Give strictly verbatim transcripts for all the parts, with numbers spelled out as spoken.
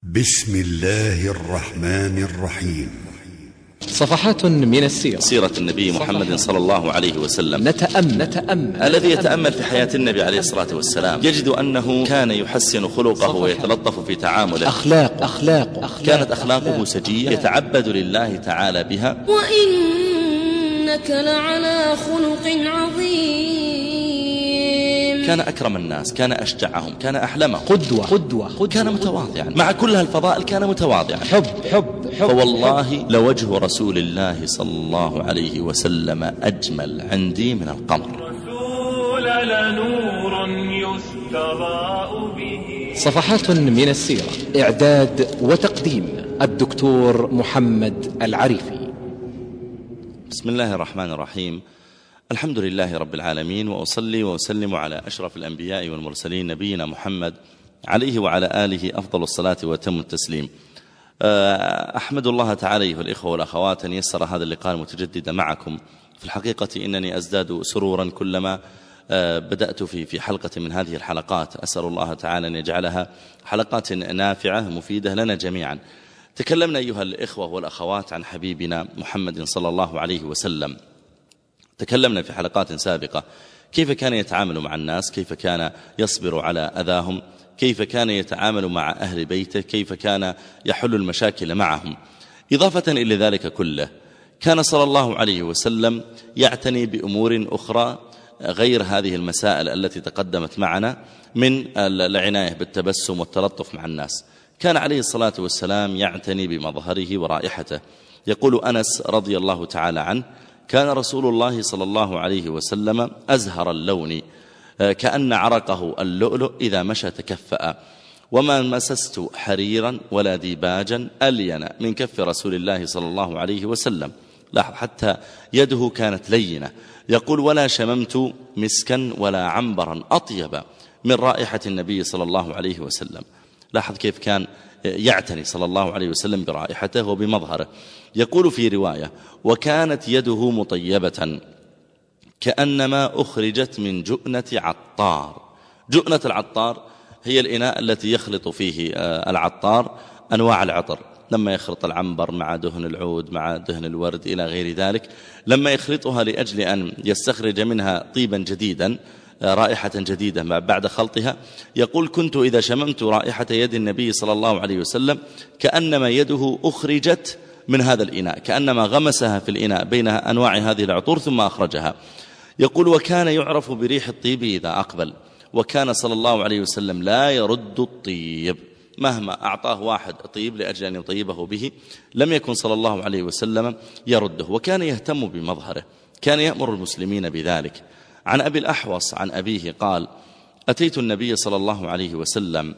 بسم الله الرحمن الرحيم. صفحات من السيرة، سيرة النبي محمد صلى الله عليه وسلم. نتأمل, نتأمل الذي يتأمل في حياة النبي عليه الصلاة والسلام يجد أنه كان يحسن خلقه ويتلطف في تعامله. أخلاق أخلاق, أخلاق كانت أخلاقه سجية يتعبد لله تعالى بها. وإنك لعلى خلق عظيم. كان أكرم الناس، كان أشجعهم، كان أحلمهم، قدوة قدوة, قدوة كان متواضعا مع كل هالفضائل، كان متواضعا. حب حب, حب فوالله لوجه رسول الله صلى الله عليه وسلم أجمل عندي من القمر. صفحات من السيرة، إعداد وتقديم الدكتور محمد العريفي. بسم الله الرحمن الرحيم. الحمد لله رب العالمين، وأصلي وأسلم على أشرف الأنبياء والمرسلين نبينا محمد عليه وعلى آله أفضل الصلاة وتم التسليم. أحمد الله تعالى أيها الإخوة والأخوات أن يسر هذا اللقاء المتجدد معكم. في الحقيقة إنني أزداد سرورا كلما بدأت في في حلقة من هذه الحلقات. أسأل الله تعالى أن يجعلها حلقات نافعة مفيدة لنا جميعا. تكلمنا أيها الإخوة والأخوات عن حبيبنا محمد صلى الله عليه وسلم. تكلمنا في حلقات سابقة كيف كان يتعامل مع الناس، كيف كان يصبر على أذاهم، كيف كان يتعامل مع أهل بيته، كيف كان يحل المشاكل معهم. إضافة إلى ذلك كله كان صلى الله عليه وسلم يعتني بأمور أخرى غير هذه المسائل التي تقدمت معنا من العناية بالتبسم والتلطف مع الناس. كان عليه الصلاة والسلام يعتني بمظهره ورائحته. يقول أنس رضي الله تعالى عنه: كان رسول الله صلى الله عليه وسلم أزهر اللون كأن عرقه اللؤلؤ إذا مشى تكفأ، وما مسست حريرا ولا ديباجا ألين من كف رسول الله صلى الله عليه وسلم. لاحظ حتى يده كانت لينة. يقول: ولا شممت مسكا ولا عنبرا أطيب من رائحة النبي صلى الله عليه وسلم. لاحظ كيف كان يعتني صلى الله عليه وسلم برائحته وبمظهره. يقول في رواية: وكانت يده مطيبة كأنما أخرجت من جؤنة عطار. جؤنة العطار هي الإناء التي يخلط فيه العطار أنواع العطر، لما يخلط العنبر مع دهن العود مع دهن الورد إلى غير ذلك، لما يخلطها لأجل أن يستخرج منها طيبا جديدا، رائحة جديدة بعد خلطها. يقول: كنت إذا شممت رائحة يد النبي صلى الله عليه وسلم كأنما يده أخرجت من هذا الإناء، كأنما غمسها في الإناء بين أنواع هذه العطور ثم أخرجها. يقول: وكان يعرف بريح الطيب إذا أقبل، وكان صلى الله عليه وسلم لا يرد الطيب، مهما أعطاه واحد طيب لأجل أن يطيبه به لم يكن صلى الله عليه وسلم يرده. وكان يهتم بمظهره، كان يأمر المسلمين بذلك. عن أبي الأحوص عن أبيه قال: أتيت النبي صلى الله عليه وسلم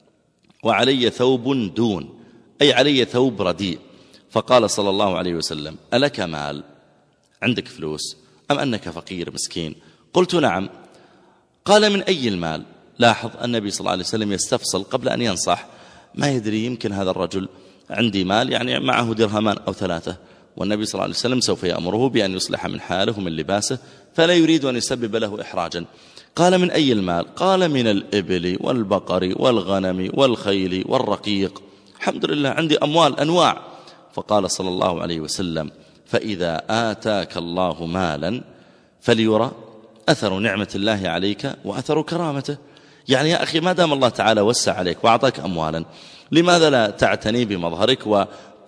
وعلي ثوب دون، أي علي ثوب رديء، فقال صلى الله عليه وسلم: ألك مال؟ عندك فلوس أم أنك فقير مسكين؟ قلت: نعم. قال: من أي المال؟ لاحظ النبي صلى الله عليه وسلم يستفصل قبل أن ينصح، ما يدري يمكن هذا الرجل عندي مال، يعني معه درهمان أو ثلاثة، والنبي صلى الله عليه وسلم سوف يأمره بأن يصلح من حاله ومن لباسه، فلا يريد أن يسبب له إحراجا. قال: من أي المال؟ قال: من الإبل والبقر والغنم والخيل والرقيق. الحمد لله عندي أموال أنواع. فقال صلى الله عليه وسلم: فإذا آتاك الله مالا فليرى أثر نعمة الله عليك وأثر كرامته. يعني يا أخي، ما دام الله تعالى وسع عليك وأعطاك أموالا، لماذا لا تعتني بمظهرك و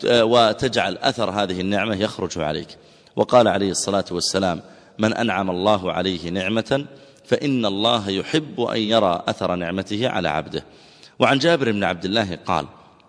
وتجعل أثر هذه النعمة يخرج عليك؟ وقال عليه الصلاة والسلام: من أنعم الله عليه نعمة فإن الله يحب أن يرى أثر نعمته على عبده. وعن جابر بن عبد الله قال: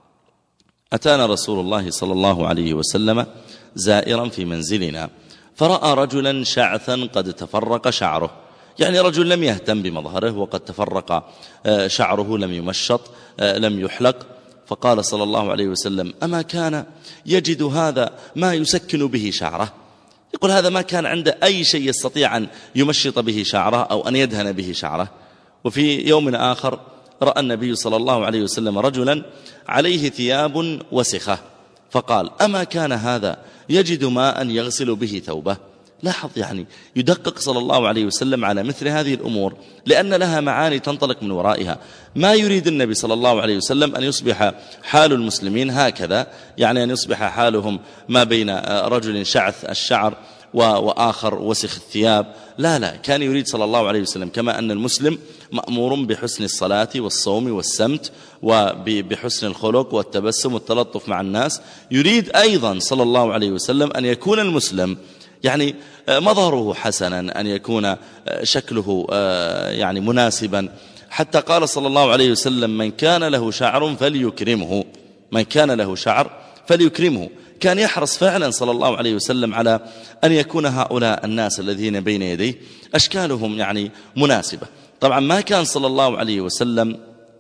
أتانا رسول الله صلى الله عليه وسلم زائرا في منزلنا، فرأى رجلا شعثا قد تفرق شعره، يعني رجل لم يهتم بمظهره وقد تفرق شعره، لم يمشط لم يحلق. فقال صلى الله عليه وسلم: أما كان يجد هذا ما يسكن به شعره؟ يقول هذا ما كان عنده أي شيء يستطيع أن يمشط به شعره أو أن يدهن به شعره. وفي يوم آخر رأى النبي صلى الله عليه وسلم رجلا عليه ثياب وسخة، فقال: أما كان هذا يجد ماء يغسل به ثوبه؟ لاحظ يعني يدقق صلى الله عليه وسلم على مثل هذه الأمور لأن لها معاني تنطلق من ورائها. ما يريد النبي صلى الله عليه وسلم أن يصبح حال المسلمين هكذا، يعني أن يصبح حالهم ما بين رجل شعث الشعر وآخر وسخ الثياب. لا لا، كان يريد صلى الله عليه وسلم كما أن المسلم مأمور بحسن الصلاة والصوم والسمت وبحسن الخلق والتبسم والتلطف مع الناس، يريد أيضا صلى الله عليه وسلم أن يكون المسلم يعني مظهره حسنا، أن يكون شكله يعني مناسبا. حتى قال صلى الله عليه وسلم: من كان له شعر فليكرمه، من كان له شعر فليكرمه. كان يحرص فعلا صلى الله عليه وسلم على أن يكون هؤلاء الناس الذين بين يديه أشكالهم يعني مناسبة. طبعا ما كان صلى الله عليه وسلم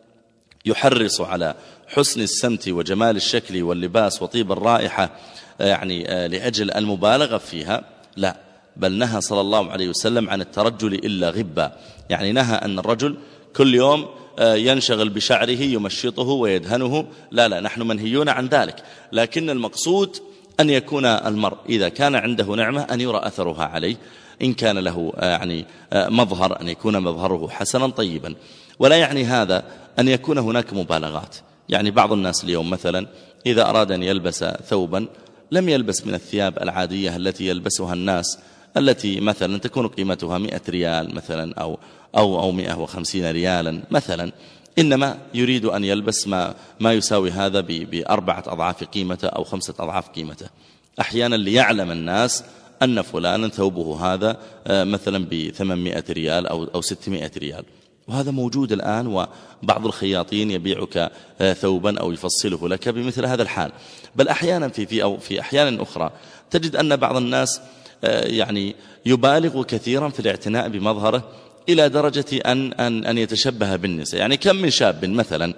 يحرص على حسن السمت وجمال الشكل واللباس وطيب الرائحة يعني لأجل المبالغة فيها، لا، بل نهى صلى الله عليه وسلم عن الترجل إلا غبا، يعني نهى أن الرجل كل يوم ينشغل بشعره يمشطه ويدهنه، لا لا، نحن منهيون عن ذلك. لكن المقصود أن يكون المرء إذا كان عنده نعمة أن يرى أثرها عليه، إن كان له يعني مظهر أن يكون مظهره حسنا طيبا. ولا يعني هذا أن يكون هناك مبالغات. يعني بعض الناس اليوم مثلا إذا أراد أن يلبس ثوبا لم يلبس من الثياب العادية التي يلبسها الناس، التي مثلا تكون قيمتها مئة ريال مثلا أو أو أو مئة وخمسين ريالا مثلا، إنما يريد أن يلبس ما ما يساوي هذا بأربعة أضعاف قيمته أو خمسة أضعاف قيمته، أحيانا ليعلم الناس أن فلانا ثوبه هذا مثلا بثمانمائة ريال أو أو ستمائة ريال. وهذا موجود الآن، وبعض الخياطين يبيعك ثوبا أو يفصله لك بمثل هذا الحال. بل أحيانا في في أو في أحيان أخرى تجد أن بعض الناس يعني يبالغ كثيرا في الاعتناء بمظهره إلى درجة أن أن أن يتشبه بالنساء. يعني كم من شاب مثلا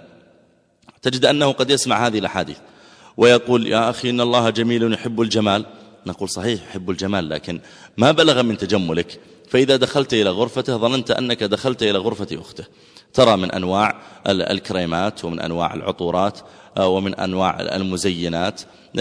تجد أنه قد يسمع هذه الأحاديث ويقول: يا أخي إن الله جميل يحب الجمال. نقول: صحيح يحب الجمال، لكن ما بلغ من تجملك، فإذا دخلت إلى غرفته ظننت أنك دخلت إلى غرفة أخته. ترى من أنواع الكريمات ومن أنواع العطورات ومن أنواع المزينات،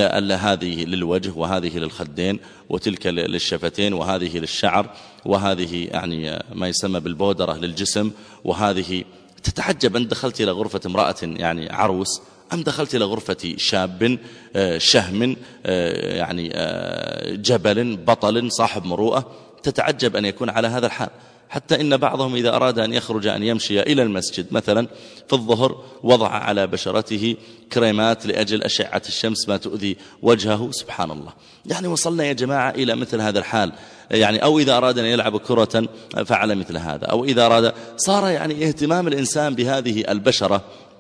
هذه للوجه وهذه للخدين وتلك للشفتين وهذه للشعر وهذه يعني ما يسمى بالبودرة للجسم، وهذه تتعجب أن دخلت إلى غرفة امرأة يعني عروس أم دخلت إلى غرفة شاب شهم يعني جبل بطل صاحب مروءة. تتعجب أن يكون على هذا الحال. حتى إن بعضهم إذا أراد أن يخرج أن يمشي إلى المسجد مثلا في الظهر وضع على بشرته كريمات لأجل أشعة الشمس ما تؤذي وجهه. سبحان الله، يعني وصلنا يا جماعة إلى مثل هذا الحال. يعني أو إذا أراد أن يلعب كرة فعل مثل هذا، أو إذا أراد، صار يعني اهتمام الإنسان بهذه البشرة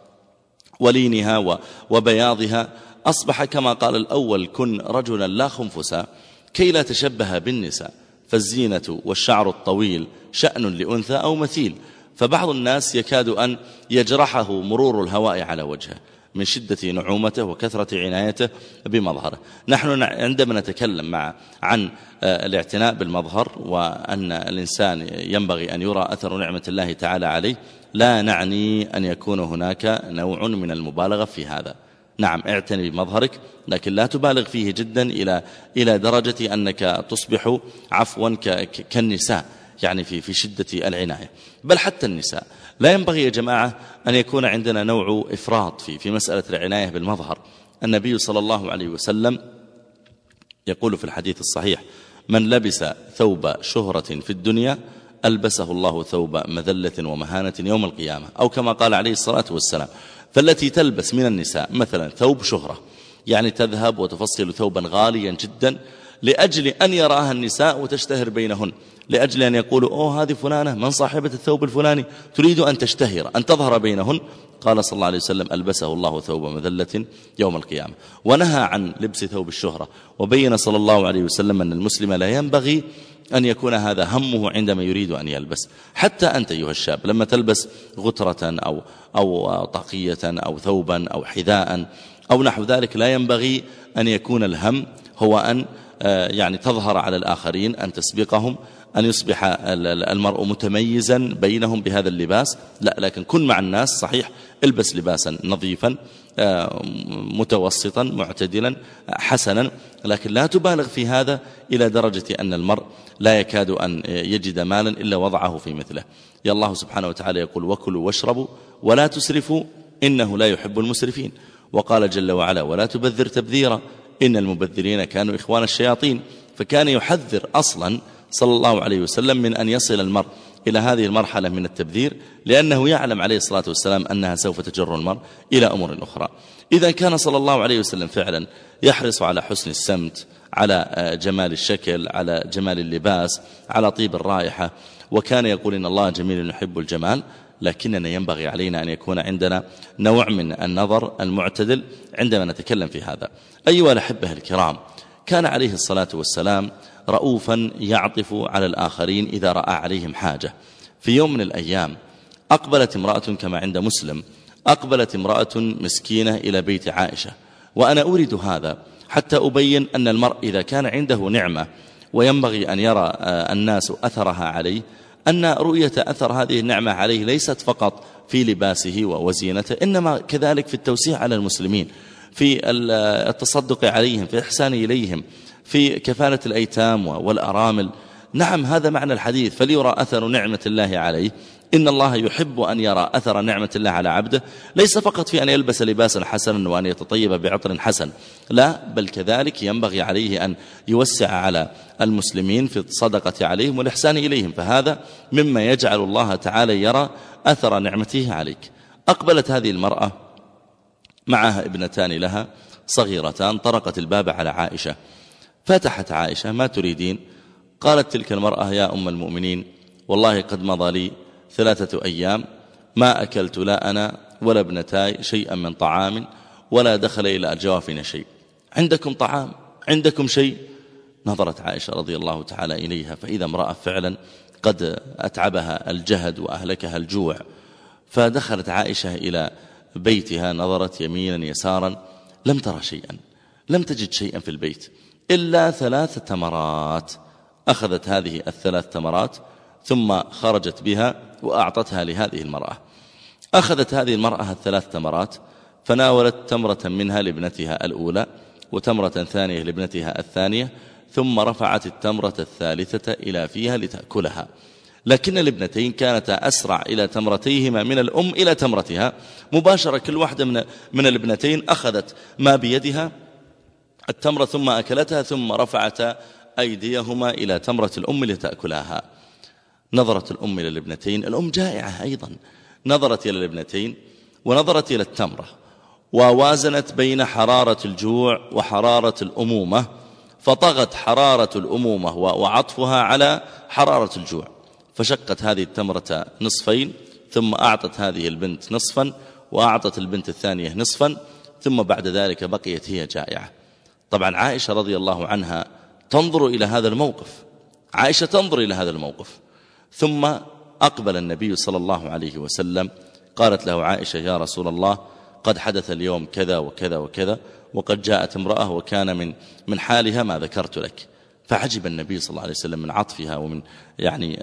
ولينها وبياضها أصبح كما قال الأول: كن رجلا لا خنفسا كي لا تشبه بالنساء، فالزينة والشعر الطويل شأن لأنثى أو مثيل. فبعض الناس يكاد أن يجرحه مرور الهواء على وجهه من شدة نعومته وكثرة عنايته بمظهره. نحن عندما نتكلم مع عن الاعتناء بالمظهر وأن الإنسان ينبغي أن يرى أثر نعمة الله تعالى عليه، لا نعني أن يكون هناك نوع من المبالغة في هذا. نعم، اعتني بمظهرك، لكن لا تبالغ فيه جدا إلى إلى درجة أنك تصبح عفوا كالنساء، يعني في في شدة العناية. بل حتى النساء لا ينبغي يا جماعة أن يكون عندنا نوع إفراط في في مسألة العناية بالمظهر. النبي صلى الله عليه وسلم يقول في الحديث الصحيح: من لبس ثوب شهرة في الدنيا ألبسه الله ثوب مذلة ومهانة يوم القيامة، أو كما قال عليه الصلاة والسلام. فالتي تلبس من النساء مثلا ثوب شهرة، يعني تذهب وتفصل ثوبا غاليا جدا لأجل أن يراها النساء وتشتهر بينهن، لأجل أن يقولوا: أوه هذه فلانة من صاحبة الثوب الفلاني، تريد أن تشتهر أن تظهر بينهن. قال صلى الله عليه وسلم: ألبسه الله ثوب مذلة يوم القيامة. ونهى عن لبس ثوب الشهرة، وبين صلى الله عليه وسلم أن المسلم لا ينبغي أن يكون هذا همه عندما يريد أن يلبس. حتى أنت أيها الشاب لما تلبس غترة أو, أو طاقية أو ثوبا أو حذاء أو نحو ذلك، لا ينبغي أن يكون الهم هو أن يعني تظهر على الآخرين، أن تسبقهم، أن يصبح المرء متميزا بينهم بهذا اللباس، لا، لكن كن مع الناس صحيح، البس لباسا نظيفا متوسطا معتدلا حسنا، لكن لا تبالغ في هذا إلى درجة أن المرء لا يكاد أن يجد مالا إلا وضعه في مثله. يا الله سبحانه وتعالى يقول: وكلوا واشربوا ولا تسرفوا إنه لا يحب المسرفين. وقال جل وعلا: ولا تبذر تبذيرا إن المبذرين كانوا إخوان الشياطين. فكان يحذر أصلا صلى الله عليه وسلم من أن يصل المرء إلى هذه المرحلة من التبذير، لأنه يعلم عليه الصلاة والسلام أنها سوف تجر المرء إلى أمور أخرى. إذا كان صلى الله عليه وسلم فعلا يحرص على حسن السمت، على جمال الشكل، على جمال اللباس، على طيب الرائحة، وكان يقول إن الله جميل يحب الجمال، لكننا ينبغي علينا أن يكون عندنا نوع من النظر المعتدل عندما نتكلم في هذا. أيها الأحبة الكرام، كان عليه الصلاة والسلام رؤوفا يعطف على الآخرين إذا رأى عليهم حاجة. في يوم من الأيام أقبلت امرأة كما عند مسلم، أقبلت امرأة مسكينة إلى بيت عائشة، وأنا أريد هذا حتى أبين أن المرء إذا كان عنده نعمة وينبغي أن يرى الناس أثرها عليه، أن رؤية أثر هذه النعمة عليه ليست فقط في لباسه وزينته، إنما كذلك في التوسيع على المسلمين، في التصدق عليهم، في الإحسان إليهم، في كفالة الأيتام والأرامل. نعم، هذا معنى الحديث: فليرى أثر نعمة الله عليه. إن الله يحب أن يرى أثر نعمة الله على عبده، ليس فقط في أن يلبس لباسا حسنا وأن يتطيب بعطر حسن، لا، بل كذلك ينبغي عليه أن يوسع على المسلمين في الصدقة عليهم والإحسان إليهم، فهذا مما يجعل الله تعالى يرى أثر نعمته عليك. أقبلت هذه المرأة معها ابنتان لها صغيرتان، طرقت الباب على عائشة، فتحت عائشة: ما تريدين؟ قالت تلك المرأة: يا أم المؤمنين، والله قد مضى لي ثلاثة أيام ما أكلت لا أنا ولا ابنتاي شيئا من طعام، ولا دخل إلى أجوافنا شيء، عندكم طعام؟ عندكم شيء؟ نظرت عائشة رضي الله تعالى إليها، فإذا امرأة فعلا قد أتعبها الجهد وأهلكها الجوع. فدخلت عائشة إلى بيتها، نظرت يمينا يسارا، لم ترى شيئا، لم تجد شيئا في البيت إلا ثلاث تمرات. أخذت هذه الثلاث تمرات ثم خرجت بها وأعطتها لهذه المرأة. أخذت هذه المرأة الثلاث تمرات فناولت تمرة منها لابنتها الأولى وتمرة ثانية لابنتها الثانية، ثم رفعت التمرة الثالثة إلى فيها لتأكلها. لكن الابنتين كانتا أسرع إلى تمرتيهما من الأم إلى تمرتها مباشرة. كل واحدة من, من الابنتين أخذت ما بيدها التمرة ثم أكلتها، ثم رفعتا أيديهما إلى تمرة الأم لتأكلها. نظرت الأم إلى الابنتين، الأم جائعة أيضا، نظرت إلى الابنتين ونظرت إلى التمرة، ووازنت بين حرارة الجوع وحرارة الأمومة، فطغت حرارة الأمومة وعطفها على حرارة الجوع، فشقت هذه التمرة نصفين، ثم أعطت هذه البنت نصفا وأعطت البنت الثانية نصفا، ثم بعد ذلك بقيت هي جائعة. طبعا عائشة رضي الله عنها تنظر إلى هذا الموقف، عائشة تنظر إلى هذا الموقف. ثم أقبل النبي صلى الله عليه وسلم، قالت له عائشة: يا رسول الله، قد حدث اليوم كذا وكذا وكذا، وقد جاءت امرأة وكان من من حالها ما ذكرت لك. فعجب النبي صلى الله عليه وسلم من عطفها ومن يعني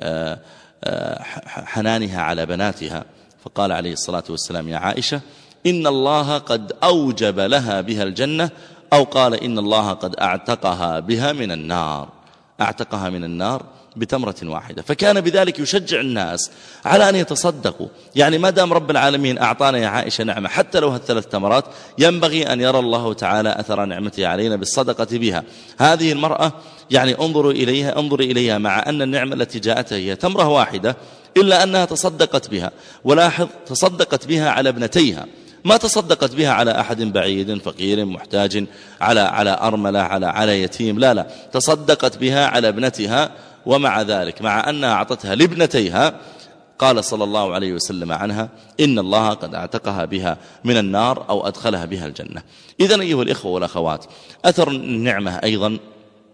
حنانها على بناتها، فقال عليه الصلاة والسلام: يا عائشة، إن الله قد أوجب لها بها الجنة، أو قال إن الله قد أعتقها بها من النار، أعتقها من النار بتمرة واحدة. فكان بذلك يشجع الناس على أن يتصدقوا، يعني ما دام رب العالمين أعطانا يا عائشة نعمة حتى لو هالثلاث تمرات، ينبغي أن يرى الله تعالى أثر نعمته علينا بالصدقة بها. هذه المرأة يعني انظروا إليها انظروا إليها مع أن النعمة التي جاءتها هي تمرة واحدة، إلا أنها تصدقت بها. ولاحظ، تصدقت بها على ابنتيها، ما تصدقت بها على أحد بعيد فقير محتاج، على على أرملة، على على يتيم، لا لا، تصدقت بها على ابنتها. ومع ذلك، مع أنها أعطتها لابنتيها، قال صلى الله عليه وسلم عنها: إن الله قد اعتقها بها من النار أو أدخلها بها الجنة. إذن أيها الإخوة والأخوات، أثر النعمة أيضا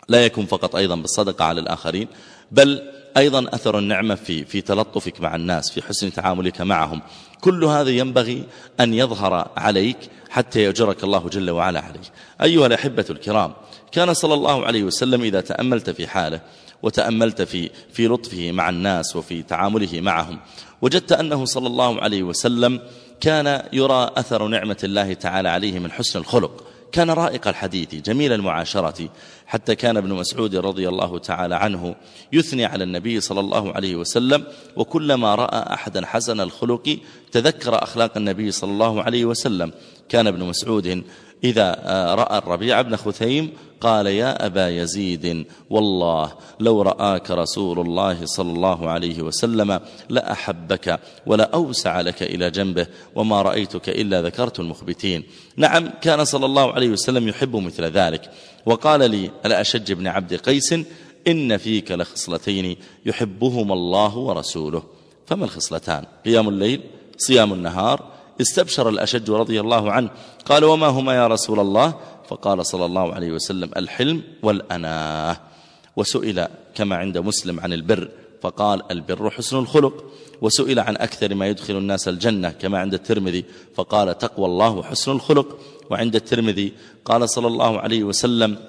لا يكون فقط أيضا بالصدقة على الآخرين، بل أيضا أثر النعمة في في تلطفك مع الناس، في حسن تعاملك معهم. كل هذا ينبغي أن يظهر عليك حتى يأجرك الله جل وعلا عليه. أيها الأحبة الكرام، كان صلى الله عليه وسلم إذا تأملت في حاله وتأملت في في لطفه مع الناس وفي تعامله معهم، وجدت أنه صلى الله عليه وسلم كان يرى أثر نعمة الله تعالى عليه من حسن الخلق. كان رائق الحديث جميل المعاشرة، حتى كان ابن مسعود رضي الله تعالى عنه يثني على النبي صلى الله عليه وسلم، وكلما رأى أحدا حسن الخلق تذكر أخلاق النبي صلى الله عليه وسلم. كان ابن مسعود إذا رأى الربيع بن خثيم قال: يا أبا يزيد، والله لو رآك رسول الله صلى الله عليه وسلم لأحبك ولا أوسع لك إلى جنبه، وما رأيتك إلا ذكرت المخبتين. نعم، كان صلى الله عليه وسلم يحب مثل ذلك. وقال لي الأشج بن عبد قيس: إن فيك لخصلتين يحبهما الله ورسوله. فما الخصلتان؟ قيام الليل، صيام النهار. استبشر الأشج رضي الله عنه، قال: وما هما يا رسول الله؟ فقال صلى الله عليه وسلم: الحلم والأناه. وسئل كما عند مسلم عن البر فقال: البر حسن الخلق. وسئل عن أكثر ما يدخل الناس الجنة كما عند الترمذي فقال: تقوى الله وحسن الخلق. وعند الترمذي قال صلى الله عليه وسلم: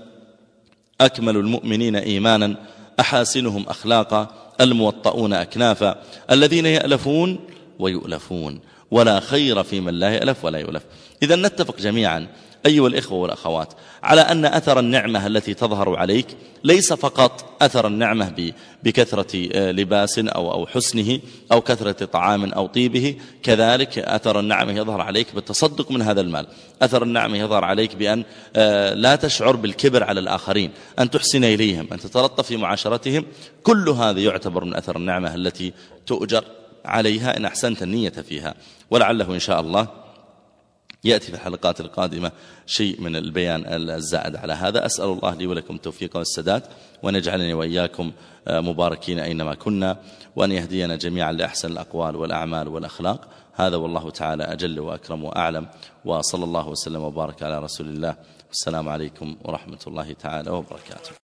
أكمل المؤمنين إيمانا أحاسنهم أخلاقا الموطؤون أكنافا الذين يألفون ويؤلفون، ولا خير في من لا يألف ولا يؤلف. إذا نتفق جميعا أيها الإخوة والأخوات على أن أثر النعمة التي تظهر عليك ليس فقط أثر النعمة بكثرة لباس أو أو حسنه أو كثرة طعام أو طيبه، كذلك أثر النعمة يظهر عليك بالتصدق من هذا المال. أثر النعمة يظهر عليك بأن لا تشعر بالكبر على الآخرين، أن تحسن إليهم، أن تتلطف في معاشرتهم. كل هذا يعتبر من أثر النعمة التي تؤجر عليها إن أحسنت النية فيها. ولعله إن شاء الله يأتي في الحلقات القادمة شيء من البيان الزائد على هذا. أسأل الله لي ولكم التوفيق والسداد، وأن يجعلني وإياكم مباركين أينما كنا، وأن يهدينا جميعا لأحسن الأقوال والأعمال والأخلاق. هذا والله تعالى أجل وأكرم وأعلم، وصلى الله وسلم وبارك على رسول الله. والسلام عليكم ورحمة الله تعالى وبركاته.